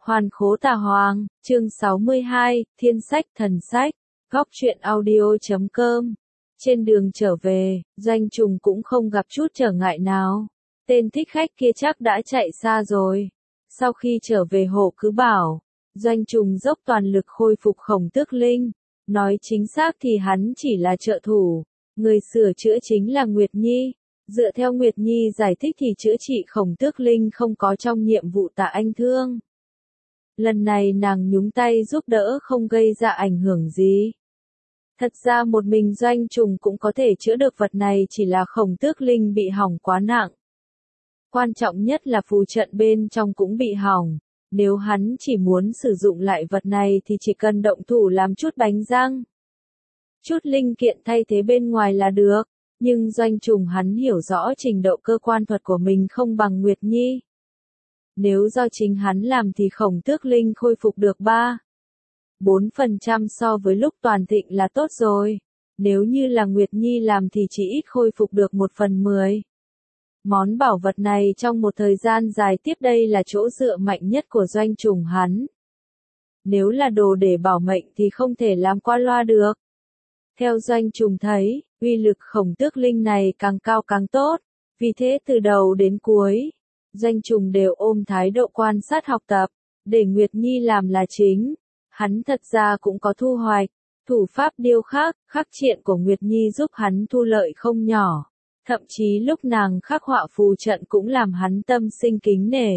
Hoàn khố tà hoàng, chương 62, Thiên sách thần sách, góc truyện audio.com. Trên đường trở về, Doanh Trùng cũng không gặp chút trở ngại nào. Tên thích khách kia chắc đã chạy xa rồi. Sau khi trở về Hộ Cứ Bảo, Doanh Trùng dốc toàn lực khôi phục Khổng Tước Linh. Nói chính xác thì hắn chỉ là trợ thủ, người sửa chữa chính là Nguyệt Nhi. Dựa theo Nguyệt Nhi giải thích thì chữa trị Khổng Tước Linh không có trong nhiệm vụ Tạ Anh Thương. Lần này nàng nhúng tay giúp đỡ không gây ra ảnh hưởng gì. Thật ra một mình Doanh Trùng cũng có thể chữa được vật này, chỉ là Khổng Tước Linh bị hỏng quá nặng. Quan trọng nhất là phù trận bên trong cũng bị hỏng. Nếu hắn chỉ muốn sử dụng lại vật này thì chỉ cần động thủ làm chút bánh răng, chút linh kiện thay thế bên ngoài là được. Nhưng Doanh Trùng hắn hiểu rõ trình độ cơ quan thuật của mình không bằng Nguyệt Nhi. Nếu do chính hắn làm thì Khổng Tước Linh khôi phục được 3-4% so với lúc toàn thịnh là tốt rồi. Nếu như là Nguyệt Nhi làm thì chỉ ít khôi phục được 1/10. Món bảo vật này trong một thời gian dài tiếp đây là chỗ dựa mạnh nhất của Doanh Trùng hắn. Nếu là đồ để bảo mệnh thì không thể làm qua loa được. Theo Doanh Trùng thấy, uy lực Khổng Tước Linh này càng cao càng tốt. Vì thế từ đầu đến cuối, Doanh Trùng đều ôm thái độ quan sát học tập, để Nguyệt Nhi làm là chính. Hắn thật ra cũng có thu hoạch, thủ pháp điêu khắc, khắc triện của Nguyệt Nhi giúp hắn thu lợi không nhỏ. Thậm chí lúc nàng khắc họa phù trận cũng làm hắn tâm sinh kính nể.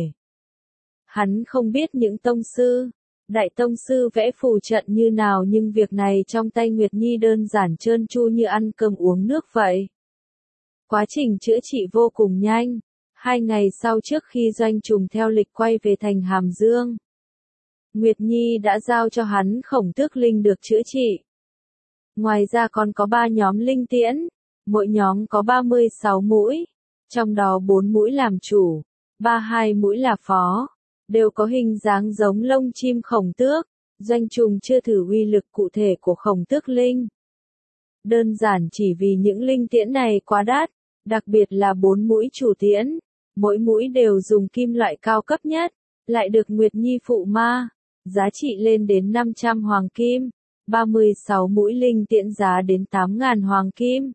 Hắn không biết những tông sư, đại tông sư vẽ phù trận như nào, nhưng việc này trong tay Nguyệt Nhi đơn giản trơn tru như ăn cơm uống nước vậy. Quá trình chữa trị vô cùng nhanh. 2 ngày sau trước khi Doanh Trùng theo lịch quay về thành Hàm Dương, Nguyệt Nhi đã giao cho hắn Khổng Tước Linh được chữa trị. Ngoài ra còn có 3 nhóm linh tiễn, mỗi nhóm có 36 mũi, trong đó 4 mũi làm chủ, 32 mũi là phó, đều có hình dáng giống lông chim khổng tước. Doanh Trùng chưa thử uy lực cụ thể của Khổng Tước Linh. Đơn giản chỉ vì những linh tiễn này quá đắt, đặc biệt là 4 mũi chủ tiễn. Mỗi mũi đều dùng kim loại cao cấp nhất, lại được Nguyệt Nhi phụ ma, giá trị lên đến 500 hoàng kim, 36 mũi linh tiễn giá đến 8.000 hoàng kim.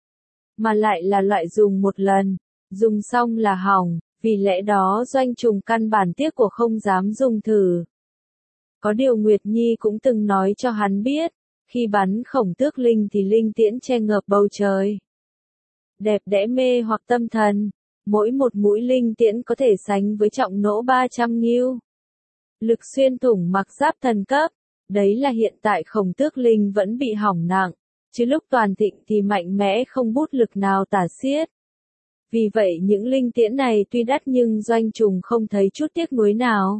Mà lại là loại dùng một lần, dùng xong là hỏng, vì lẽ đó Doanh Trùng căn bản tiếc của không dám dùng thử. Có điều Nguyệt Nhi cũng từng nói cho hắn biết, khi bắn Khổng Tước Linh thì linh tiễn che ngợp bầu trời. Đẹp đẽ mê hoặc tâm thần. Mỗi một mũi linh tiễn có thể sánh với trọng nỗ 300 nghiêu. Lực xuyên thủng mặc giáp thần cấp. Đấy là hiện tại Khổng Tước Linh vẫn bị hỏng nặng, chứ lúc toàn thịnh thì mạnh mẽ không bút lực nào tả xiết. Vì vậy những linh tiễn này tuy đắt nhưng Doanh Trùng không thấy chút tiếc nuối nào.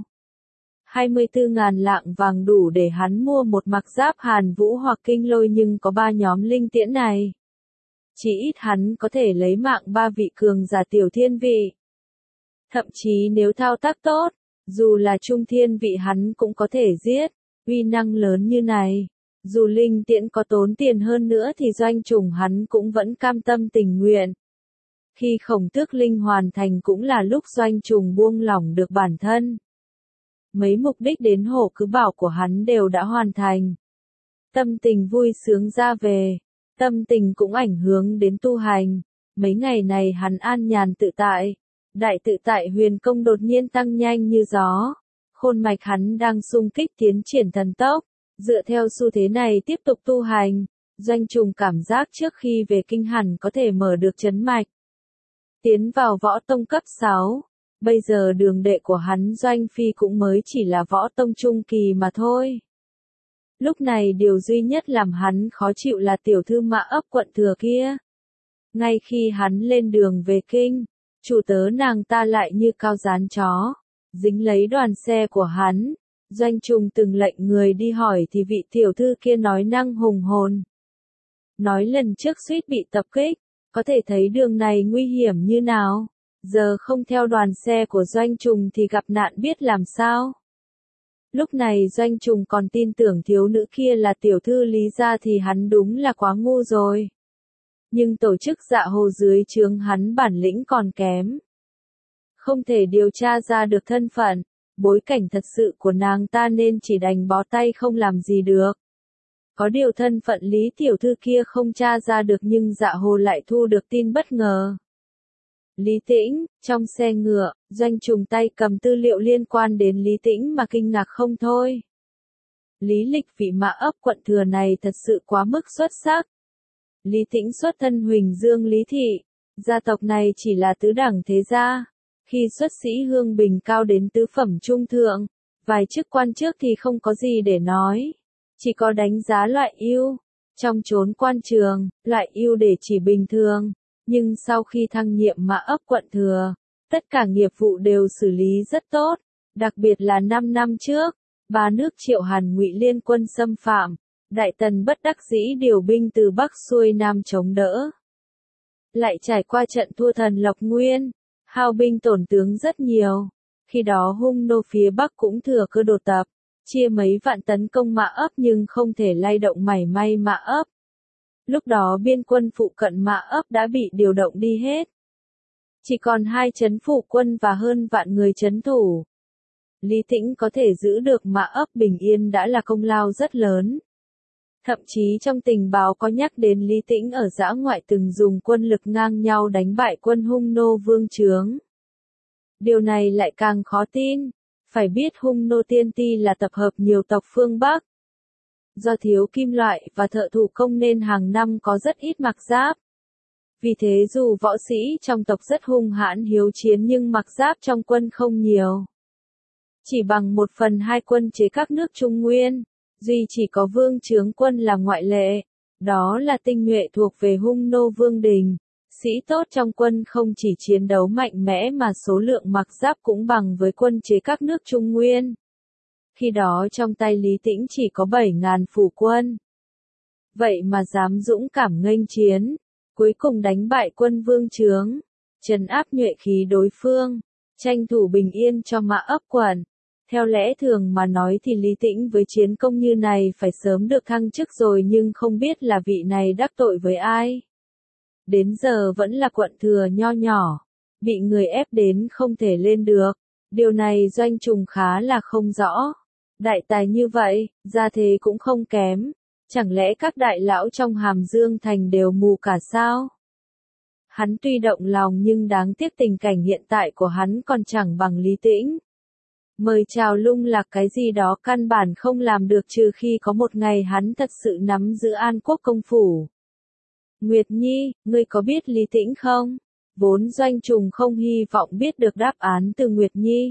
24.000 lạng vàng đủ để hắn mua một mặc giáp Hàn Vũ hoặc Kinh Lôi, nhưng có 3 nhóm linh tiễn này, chỉ ít hắn có thể lấy mạng 3 vị cường giả tiểu thiên vị. Thậm chí nếu thao tác tốt, dù là trung thiên vị hắn cũng có thể giết. Uy năng lớn như này, dù linh tiễn có tốn tiền hơn nữa thì Doanh Trùng hắn cũng vẫn cam tâm tình nguyện. Khi Khổng Tước Linh hoàn thành cũng là lúc Doanh Trùng buông lỏng được bản thân. Mấy mục đích đến Hộ Cứ Bảo của hắn đều đã hoàn thành. Tâm tình vui sướng ra về. Tâm tình cũng ảnh hưởng đến tu hành. Mấy ngày này hắn an nhàn tự tại. Đại tự tại huyền công đột nhiên tăng nhanh như gió. Khôn mạch hắn đang xung kích tiến triển thần tốc. Dựa theo xu thế này tiếp tục tu hành, Doanh Trùng cảm giác trước khi về kinh hẳn có thể mở được chấn mạch. Tiến vào võ tông cấp 6. Bây giờ đường đệ của hắn Doanh Phi cũng mới chỉ là võ tông trung kỳ mà thôi. Lúc này điều duy nhất làm hắn khó chịu là tiểu thư Mã Ấp quận Thừa kia. Ngay khi hắn lên đường về kinh, chủ tớ nàng ta lại như cao dán chó, dính lấy đoàn xe của hắn. Doanh Trùng từng lệnh người đi hỏi thì vị tiểu thư kia nói năng hùng hồn. Nói lần trước suýt bị tập kích, có thể thấy đường này nguy hiểm như nào. Giờ không theo đoàn xe của Doanh Trùng thì gặp nạn biết làm sao. Lúc này Doanh Trùng còn tin tưởng thiếu nữ kia là tiểu thư Lý gia thì hắn đúng là quá ngu rồi. Nhưng tổ chức dạ hồ dưới trướng hắn bản lĩnh còn kém. Không thể điều tra ra được thân phận, bối cảnh thật sự của nàng ta nên chỉ đành bó tay không làm gì được. Có điều thân phận Lý tiểu thư kia không tra ra được nhưng Dạ Hồ lại thu được tin bất ngờ. Lý Tĩnh, trong xe ngựa, Doanh Trùng tay cầm tư liệu liên quan đến Lý Tĩnh mà kinh ngạc không thôi. Lý lịch vị Mã Ấp quận Thừa này thật sự quá mức xuất sắc. Lý Tĩnh xuất thân Huỳnh Dương Lý Thị, gia tộc này chỉ là tứ đẳng thế gia. Khi xuất sĩ hương bình cao đến tứ phẩm trung thượng, vài chức quan trước thì không có gì để nói. Chỉ có đánh giá loại ưu. Trong chốn quan trường, loại ưu để chỉ bình thường. Nhưng sau khi thăng nhiệm Mã Ấp quận Thừa, tất cả nghiệp vụ đều xử lý rất tốt. Đặc biệt là 5 năm trước, ba nước Triệu Hàn Ngụy liên quân xâm phạm. Đại Tần bất đắc dĩ điều binh từ Bắc xuôi Nam chống đỡ. Lại trải qua trận thua Thần Lộc Nguyên, hao binh tổn tướng rất nhiều. Khi đó Hung nô phía Bắc cũng thừa cơ đột tập, chia mấy vạn tấn công Mã Ấp nhưng không thể lay động mảy may Mã Ấp. Lúc đó biên quân phụ cận Mã Ấp đã bị điều động đi hết. Chỉ còn 2 trấn phụ quân và hơn vạn người trấn thủ. Lý Tĩnh có thể giữ được Mã Ấp bình yên đã là công lao rất lớn. Thậm chí trong tình báo có nhắc đến Lý Tĩnh ở dã ngoại từng dùng quân lực ngang nhau đánh bại quân Hung nô vương chướng. Điều này lại càng khó tin. Phải biết Hung nô tiên ti là tập hợp nhiều tộc phương Bắc. Do thiếu kim loại và thợ thủ công nên hàng năm có rất ít mặc giáp. Vì thế dù võ sĩ trong tộc rất hung hãn hiếu chiến nhưng mặc giáp trong quân không nhiều. Chỉ bằng 1/2 quân chế các nước Trung Nguyên, duy chỉ có vương chướng quân là ngoại lệ. Đó là tinh nhuệ thuộc về Hung nô vương đình. Sĩ tốt trong quân không chỉ chiến đấu mạnh mẽ mà số lượng mặc giáp cũng bằng với quân chế các nước Trung Nguyên. Khi đó trong tay Lý Tĩnh chỉ có 7.000 phủ quân. Vậy mà dám dũng cảm nghênh chiến, cuối cùng đánh bại quân vương chướng, trấn áp nhuệ khí đối phương, tranh thủ bình yên cho Mã Ấp quận. Theo lẽ thường mà nói thì Lý Tĩnh với chiến công như này phải sớm được thăng chức rồi nhưng không biết là vị này đắc tội với ai. Đến giờ vẫn là quận Thừa nho nhỏ, bị người ép đến không thể lên được. Điều này Doanh Trùng khá là không rõ. Đại tài như vậy, gia thế cũng không kém. Chẳng lẽ các đại lão trong Hàm Dương Thành đều mù cả sao? Hắn tuy động lòng nhưng đáng tiếc tình cảnh hiện tại của hắn còn chẳng bằng Lý Tĩnh. Mời chào lung lạc cái gì đó căn bản không làm được trừ khi có một ngày hắn thật sự nắm giữ An Quốc công phủ. Nguyệt Nhi, ngươi có biết Lý Tĩnh không? Vốn Doanh Trùng không hy vọng biết được đáp án từ Nguyệt Nhi.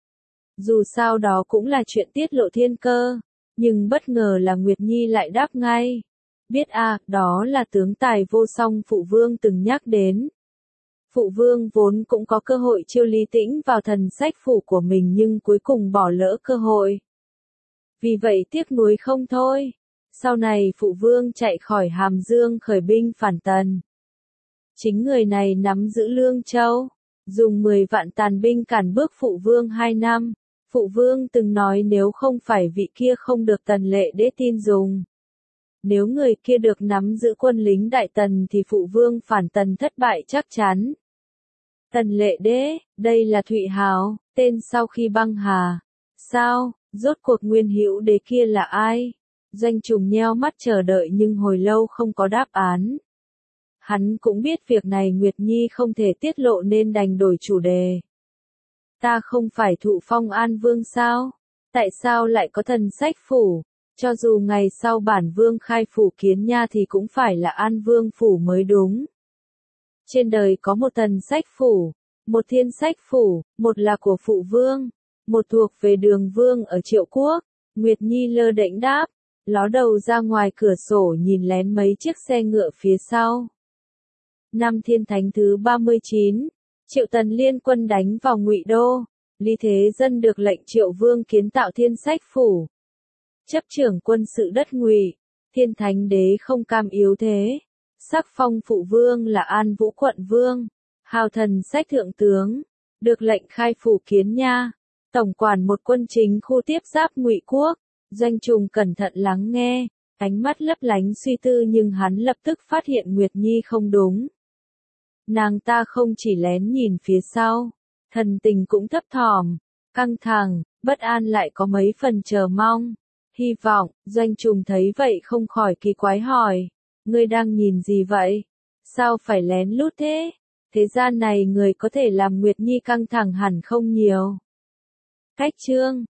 Dù sao đó cũng là chuyện tiết lộ thiên cơ, nhưng bất ngờ là Nguyệt Nhi lại đáp ngay. Biết à, đó là tướng tài vô song Phụ Vương từng nhắc đến. Phụ Vương vốn cũng có cơ hội chiêu Lý Tĩnh vào thần sách phủ của mình nhưng cuối cùng bỏ lỡ cơ hội. Vì vậy tiếc nuối không thôi. Sau này Phụ Vương chạy khỏi Hàm Dương khởi binh phản Tần. Chính người này nắm giữ Lương Châu, dùng 10 vạn tàn binh cản bước Phụ Vương 2 năm. Phụ Vương từng nói nếu không phải vị kia không được Tần Lệ Đế tin dùng. Nếu người kia được nắm giữ quân lính Đại Tần thì Phụ Vương phản Tần thất bại chắc chắn. Tần Lệ Đế, đây là Thụy Hào, tên sau khi băng hà. Sao, rốt cuộc Nguyên Hữu Đế kia là ai? Doanh Trùng nheo mắt chờ đợi nhưng hồi lâu không có đáp án. Hắn cũng biết việc này Nguyệt Nhi không thể tiết lộ nên đành đổi chủ đề. Ta không phải thụ phong An Vương sao? Tại sao lại có thần sách phủ? Cho dù ngày sau bản Vương khai phủ Kiến Nha thì cũng phải là An Vương phủ mới đúng. Trên đời có một thần sách phủ, một thiên sách phủ, một là của Phụ Vương, một thuộc về Đường Vương ở Triệu Quốc. Nguyệt Nhi lơ đễnh đáp, ló đầu ra ngoài cửa sổ nhìn lén mấy chiếc xe ngựa phía sau. Năm Thiên Thánh thứ 39, Triệu Tần liên quân đánh vào Ngụy Đô, Lý Thế Dân được lệnh Triệu Vương kiến tạo thiên sách phủ. Chấp trưởng quân sự đất Ngụy, Thiên Thánh đế không cam yếu thế, sắc phong Phụ Vương là An Vũ quận vương, hào thần sách thượng tướng, được lệnh khai phủ Kiến Nha, tổng quản một quân chính khu tiếp giáp Ngụy Quốc. Doanh Trùng cẩn thận lắng nghe, ánh mắt lấp lánh suy tư nhưng hắn lập tức phát hiện Nguyệt Nhi không đúng. Nàng ta không chỉ lén nhìn phía sau, thần tình cũng thấp thỏm, căng thẳng, Bất an lại có mấy phần chờ mong. Hy vọng, Doanh Trùng thấy vậy không khỏi kỳ quái hỏi. Ngươi đang nhìn gì vậy? Sao phải lén lút thế? Thế gian này người có thể làm Nguyệt Nhi căng thẳng hẳn không nhiều. Cách chương